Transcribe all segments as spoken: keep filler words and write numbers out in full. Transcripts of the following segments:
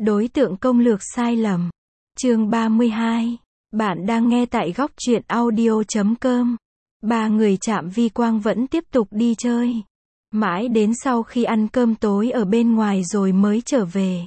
Đối tượng công lược sai lầm. Chương ba mươi hai. Bạn đang nghe tại góc truyện audio chấm com. Ba người Trạm Vi Quang vẫn tiếp tục đi chơi. Mãi đến sau khi ăn cơm tối ở bên ngoài rồi mới trở về.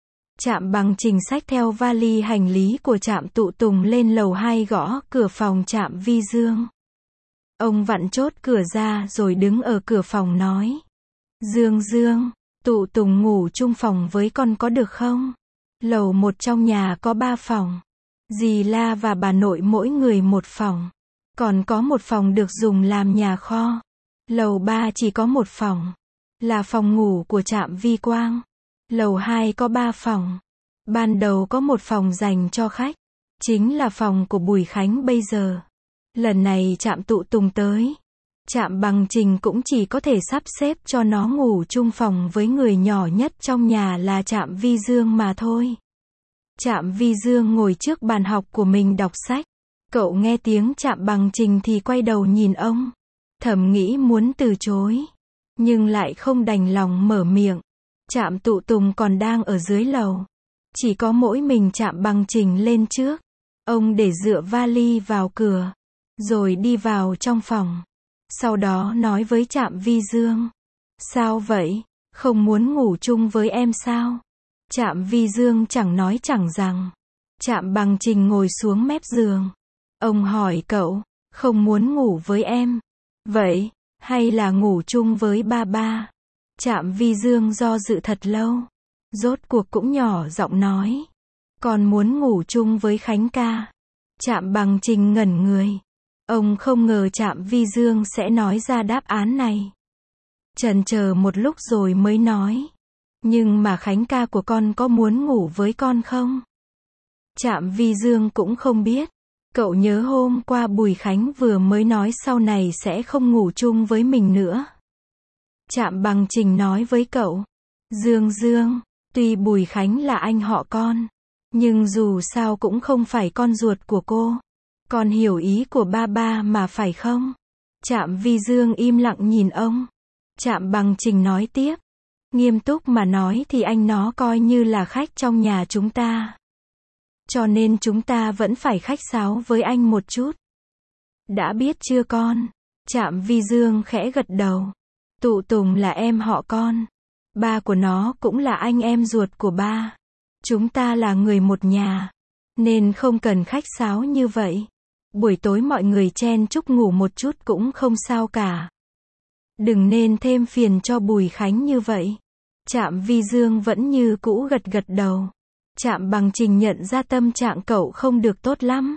Trạm Bằng Trình xách theo vali hành lý của Trạm Tụ Tùng lên lầu hai gõ cửa phòng Trạm Vi Dương. Ông vặn chốt cửa ra rồi đứng ở cửa phòng nói. Dương Dương, Tụ Tùng ngủ chung phòng với con có được không? Lầu một trong nhà có ba phòng. Dì La và bà nội mỗi người một phòng. Còn có một phòng được dùng làm nhà kho. Lầu ba chỉ có một phòng. Là phòng ngủ của Trạm Vi Quang. Lầu hai có ba phòng. Ban đầu có một phòng dành cho khách. Chính là phòng của Bùi Khánh bây giờ. Lần này Trạm Tụ Tùng tới. Trạm Bằng Trình cũng chỉ có thể sắp xếp cho nó ngủ chung phòng với người nhỏ nhất trong nhà là Trạm Vi Dương mà thôi. Trạm Vi Dương ngồi trước bàn học của mình đọc sách. Cậu nghe tiếng Trạm Bằng Trình thì quay đầu nhìn ông. Thầm nghĩ muốn từ chối. Nhưng lại không đành lòng mở miệng. Trạm Tụ Tùng còn đang ở dưới lầu. Chỉ có mỗi mình Trạm Bằng Trình lên trước. Ông để dựa vali vào cửa. Rồi đi vào trong phòng. Sau đó nói với Trạm Vi Dương. Sao vậy? Không muốn ngủ chung với em sao? Trạm Vi Dương chẳng nói chẳng rằng. Trạm Bằng Trình ngồi xuống mép giường. Ông hỏi cậu. Không muốn ngủ với em. Vậy, hay là ngủ chung với ba ba? Trạm Vi Dương do dự thật lâu. Rốt cuộc cũng nhỏ giọng nói. Con muốn ngủ chung với Khánh ca. Trạm Bằng Trình ngẩn người. Ông không ngờ Trạm Vi Dương sẽ nói ra đáp án này. Chần chờ một lúc rồi mới nói. Nhưng mà Khánh ca của con có muốn ngủ với con không? Trạm Vi Dương cũng không biết. Cậu nhớ hôm qua Bùi Khánh vừa mới nói sau này sẽ không ngủ chung với mình nữa. Trạm Bằng Trình nói với cậu. Dương Dương, tuy Bùi Khánh là anh họ con. Nhưng dù sao cũng không phải con ruột của cô. Con hiểu ý của ba ba mà phải không? Trạm Vi Dương im lặng nhìn ông. Trạm Bằng Trình nói tiếp. Nghiêm túc mà nói thì anh nó coi như là khách trong nhà chúng ta. Cho nên chúng ta vẫn phải khách sáo với anh một chút. Đã biết chưa con? Trạm Vi Dương khẽ gật đầu. Tụ Tùng là em họ con. Ba của nó cũng là anh em ruột của ba. Chúng ta là người một nhà. Nên không cần khách sáo như vậy. Buổi tối mọi người chen chúc ngủ một chút cũng không sao cả. Đừng nên thêm phiền cho Bùi Khánh như vậy. Trạm Vi Dương vẫn như cũ gật gật đầu. Trạm Bằng Trình nhận ra tâm trạng cậu không được tốt lắm.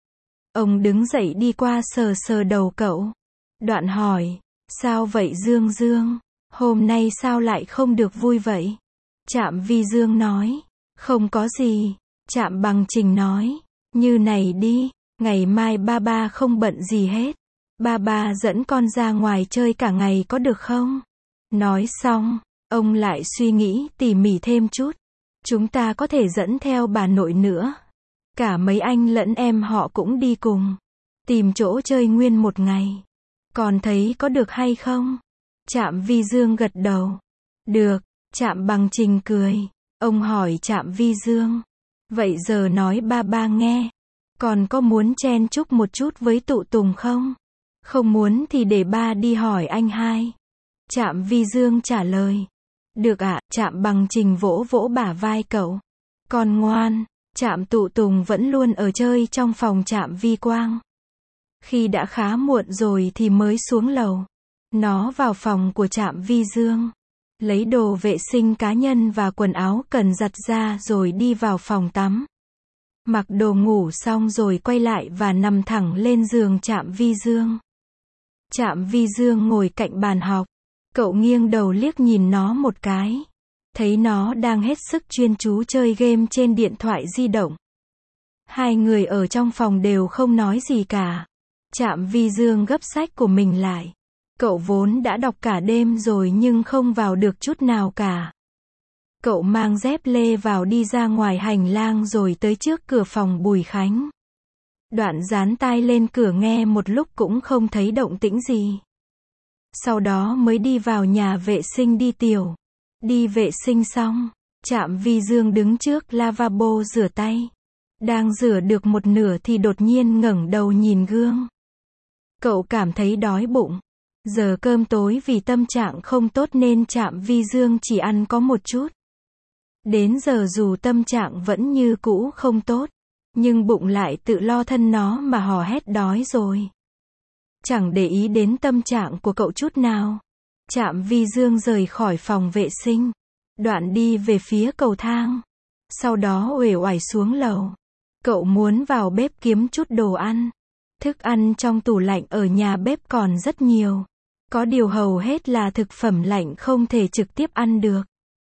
Ông đứng dậy đi qua sờ sờ đầu cậu. Đoạn hỏi. Sao vậy Dương Dương? Hôm nay sao lại không được vui vậy? Trạm Vi Dương nói. Không có gì. Trạm Bằng Trình nói. Như này đi. Ngày mai ba ba không bận gì hết. Ba ba dẫn con ra ngoài chơi cả ngày có được không? Nói xong, ông lại suy nghĩ tỉ mỉ thêm chút. Chúng ta có thể dẫn theo bà nội nữa. Cả mấy anh lẫn em họ cũng đi cùng. Tìm chỗ chơi nguyên một ngày. Còn thấy có được hay không? Trạm Vi Dương gật đầu. Được, Trạm Bằng Trình cười. Ông hỏi Trạm Vi Dương. Vậy giờ nói ba ba nghe. Còn có muốn chen chúc một chút với Tụ Tùng không? Không muốn thì để ba đi hỏi anh hai. Trạm Vi Dương trả lời. Được ạ, Trạm Bằng Trình vỗ vỗ bả vai cậu. Con ngoan, Trạm Tụ Tùng vẫn luôn ở chơi trong phòng Trạm Vi Quang. Khi đã khá muộn rồi thì mới xuống lầu. Nó vào phòng của Trạm Vi Dương. Lấy đồ vệ sinh cá nhân và quần áo cần giặt ra rồi đi vào phòng tắm. Mặc đồ ngủ xong rồi quay lại và nằm thẳng lên giường Trạm Vi Dương. Trạm Vi Dương ngồi cạnh bàn học. Cậu nghiêng đầu liếc nhìn nó một cái. Thấy nó đang hết sức chuyên chú chơi game trên điện thoại di động. Hai người ở trong phòng đều không nói gì cả. Trạm Vi Dương gấp sách của mình lại. Cậu vốn đã đọc cả đêm rồi nhưng không vào được chút nào cả. Cậu mang dép lê vào đi ra ngoài hành lang rồi tới trước cửa phòng Bùi Khánh. Đoạn dán tai lên cửa nghe một lúc cũng không thấy động tĩnh gì. Sau đó mới đi vào nhà vệ sinh đi tiểu. Đi vệ sinh xong, Trạm Vi Dương đứng trước lavabo rửa tay. Đang rửa được một nửa thì đột nhiên ngẩng đầu nhìn gương. Cậu cảm thấy đói bụng. Giờ cơm tối vì tâm trạng không tốt nên Trạm Vi Dương chỉ ăn có một chút. Đến giờ dù tâm trạng vẫn như cũ không tốt, nhưng bụng lại tự lo thân nó mà hò hét đói rồi. Chẳng để ý đến tâm trạng của cậu chút nào. Trạm Vi Dương rời khỏi phòng vệ sinh. Đoạn đi về phía cầu thang. Sau đó uể oải xuống lầu. Cậu muốn vào bếp kiếm chút đồ ăn. Thức ăn trong tủ lạnh ở nhà bếp còn rất nhiều. Có điều hầu hết là thực phẩm lạnh không thể trực tiếp ăn được.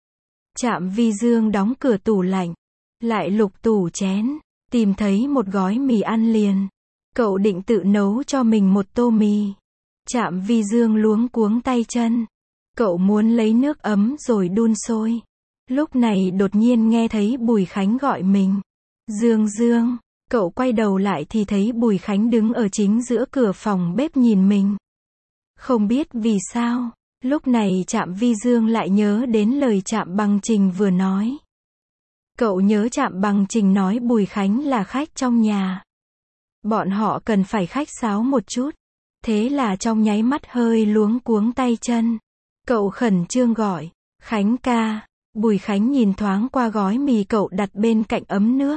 Trạm Vi Dương đóng cửa tủ lạnh. Lại lục tủ chén. Tìm thấy một gói mì ăn liền. Cậu định tự nấu cho mình một tô mì. Trạm Vi Dương luống cuống tay chân. Cậu muốn lấy nước ấm rồi đun sôi. Lúc này đột nhiên nghe thấy Bùi Khánh gọi mình. Dương Dương. Cậu quay đầu lại thì thấy Bùi Khánh đứng ở chính giữa cửa phòng bếp nhìn mình. Không biết vì sao, lúc này Trạm Vi Dương lại nhớ đến lời Trạm Bằng Trình vừa nói. Cậu nhớ Trạm Bằng Trình nói Bùi Khánh là khách trong nhà. Bọn họ cần phải khách sáo một chút. Thế là trong nháy mắt hơi luống cuống tay chân. Cậu khẩn trương gọi, Khánh ca. Bùi Khánh nhìn thoáng qua gói mì cậu đặt bên cạnh ấm nước.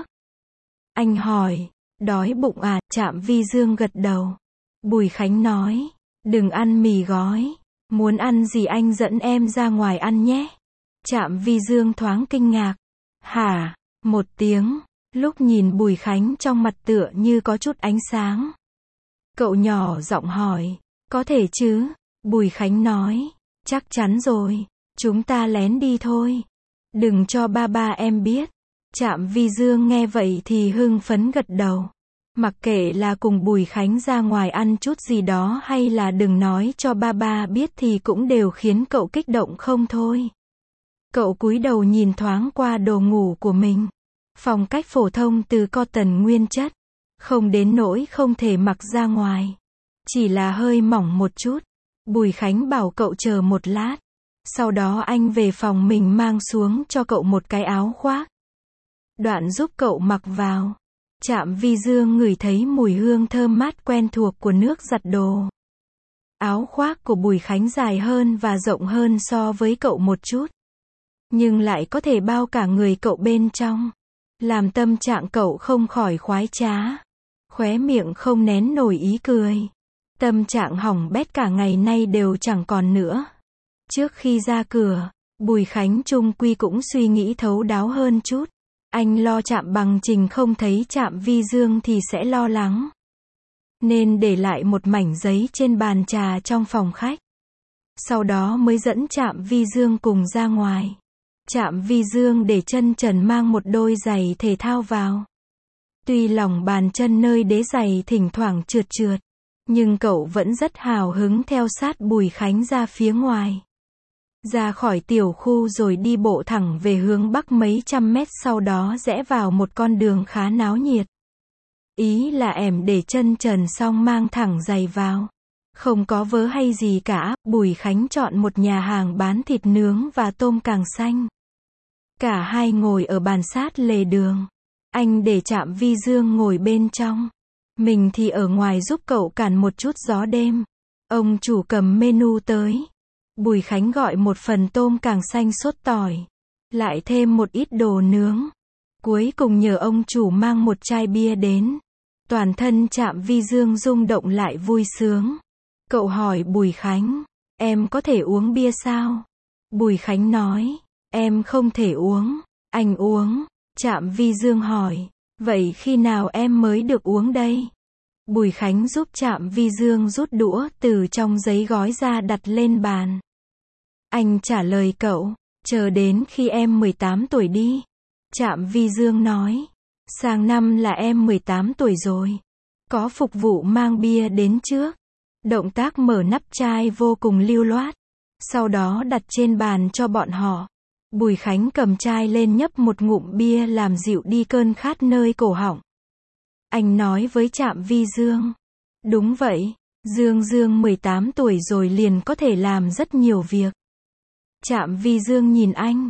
Anh hỏi, đói bụng à? Trạm Vi Dương gật đầu. Bùi Khánh nói, đừng ăn mì gói. Muốn ăn gì anh dẫn em ra ngoài ăn nhé. Trạm Vi Dương thoáng kinh ngạc. Hả? Một tiếng. Lúc nhìn Bùi Khánh trong mặt tựa như có chút ánh sáng. Cậu nhỏ giọng hỏi, có thể chứ? Bùi Khánh nói, chắc chắn rồi. Chúng ta lén đi thôi. Đừng cho ba ba em biết. Trạm Vi Dương nghe vậy thì hưng phấn gật đầu. Mặc kệ là cùng Bùi Khánh ra ngoài ăn chút gì đó hay là đừng nói cho ba ba biết thì cũng đều khiến cậu kích động không thôi. Cậu cúi đầu nhìn thoáng qua đồ ngủ của mình. Phong cách phổ thông từ cotton nguyên chất. Không đến nỗi không thể mặc ra ngoài. Chỉ là hơi mỏng một chút. Bùi Khánh bảo cậu chờ một lát. Sau đó anh về phòng mình mang xuống cho cậu một cái áo khoác. Đoạn giúp cậu mặc vào. Trạm Vi Dương ngửi thấy mùi hương thơm mát quen thuộc của nước giặt đồ. Áo khoác của Bùi Khánh dài hơn và rộng hơn so với cậu một chút. Nhưng lại có thể bao cả người cậu bên trong. Làm tâm trạng cậu không khỏi khoái trá. Khóe miệng không nén nổi ý cười. Tâm trạng hỏng bét cả ngày nay đều chẳng còn nữa. Trước khi ra cửa, Bùi Khánh chung quy cũng suy nghĩ thấu đáo hơn chút. Anh lo Trạm Bằng Trình không thấy Trạm Vi Dương thì sẽ lo lắng. Nên để lại một mảnh giấy trên bàn trà trong phòng khách. Sau đó mới dẫn Trạm Vi Dương cùng ra ngoài. Trạm Vi Dương để chân trần mang một đôi giày thể thao vào. Tuy lòng bàn chân nơi đế giày thỉnh thoảng trượt trượt, nhưng cậu vẫn rất hào hứng theo sát Bùi Khánh ra phía ngoài. Ra khỏi tiểu khu rồi đi bộ thẳng về hướng bắc mấy trăm mét, sau đó rẽ vào một con đường khá náo nhiệt. Ý là ẻm để chân trần xong mang thẳng giày vào. Không có vớ hay gì cả, Bùi Khánh chọn một nhà hàng bán thịt nướng và tôm càng xanh. Cả hai ngồi ở bàn sát lề đường. Anh để Trạm Vi Dương ngồi bên trong. Mình thì ở ngoài giúp cậu cản một chút gió đêm. Ông chủ cầm menu tới. Bùi Khánh gọi một phần tôm càng xanh sốt tỏi. Lại thêm một ít đồ nướng. Cuối cùng nhờ ông chủ mang một chai bia đến. Toàn thân Trạm Vi Dương rung động lại vui sướng. Cậu hỏi Bùi Khánh, em có thể uống bia sao? Bùi Khánh nói, em không thể uống. Anh uống. Trạm Vi Dương hỏi, vậy khi nào em mới được uống đây? Bùi Khánh giúp Trạm Vi Dương rút đũa từ trong giấy gói ra đặt lên bàn. Anh trả lời cậu, chờ đến khi em mười tám tuổi đi. Trạm Vi Dương nói, sang năm là em mười tám tuổi rồi. Có phục vụ mang bia đến trước. Động tác mở nắp chai vô cùng lưu loát. Sau đó đặt trên bàn cho bọn họ. Bùi Khánh cầm chai lên nhấp một ngụm bia làm dịu đi cơn khát nơi cổ họng. Anh nói với Trạm Vi Dương, đúng vậy, Dương Dương mười tám tuổi rồi liền có thể làm rất nhiều việc. Trạm Vi Dương nhìn anh,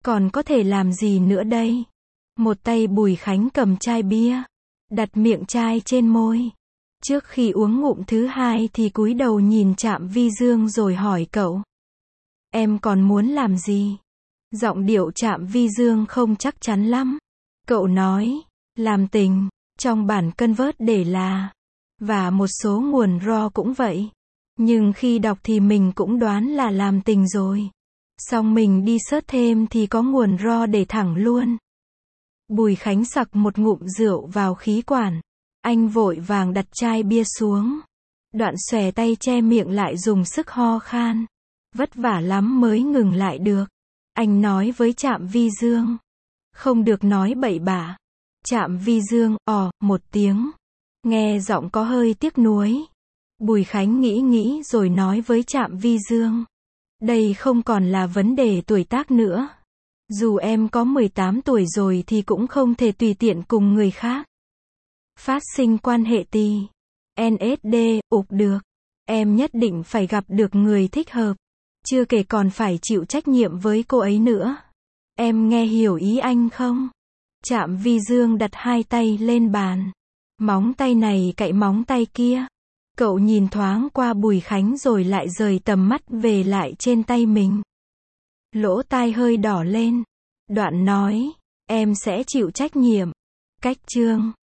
Còn có thể làm gì nữa đây? Một tay Bùi Khánh cầm chai bia, đặt miệng chai trên môi. Trước khi uống ngụm thứ hai thì cúi đầu nhìn Trạm Vi Dương rồi hỏi cậu. Em còn muốn làm gì? Giọng điệu Trạm Vi Dương không chắc chắn lắm. Cậu nói, làm tình, trong bản convert để là, và một số nguồn raw cũng vậy. Nhưng khi đọc thì mình cũng đoán là làm tình rồi. Xong mình đi search thêm thì có nguồn raw để thẳng luôn. Bùi Khánh sặc một ngụm rượu vào khí quản. Anh vội vàng đặt chai bia xuống. Đoạn xòe tay che miệng lại dùng sức ho khan. Vất vả lắm mới ngừng lại được. Anh nói với Trạm Vi Dương. Không được nói bậy bạ. Trạm Vi Dương, ò, một tiếng. Nghe giọng có hơi tiếc nuối. Bùi Khánh nghĩ nghĩ rồi nói với Trạm Vi Dương. Đây không còn là vấn đề tuổi tác nữa. Dù em có mười tám tuổi rồi thì cũng không thể tùy tiện cùng người khác phát sinh quan hệ tì en ét đê, ục được. Em nhất định phải gặp được người thích hợp. Chưa kể còn phải chịu trách nhiệm với cô ấy nữa. Em nghe hiểu ý anh không? Trạm Vi Dương đặt hai tay lên bàn. Móng tay này cạy móng tay kia. Cậu nhìn thoáng qua Bùi Khánh rồi lại rời tầm mắt về lại trên tay mình. Lỗ tai hơi đỏ lên. Đoạn nói, em sẽ chịu trách nhiệm. Cách chương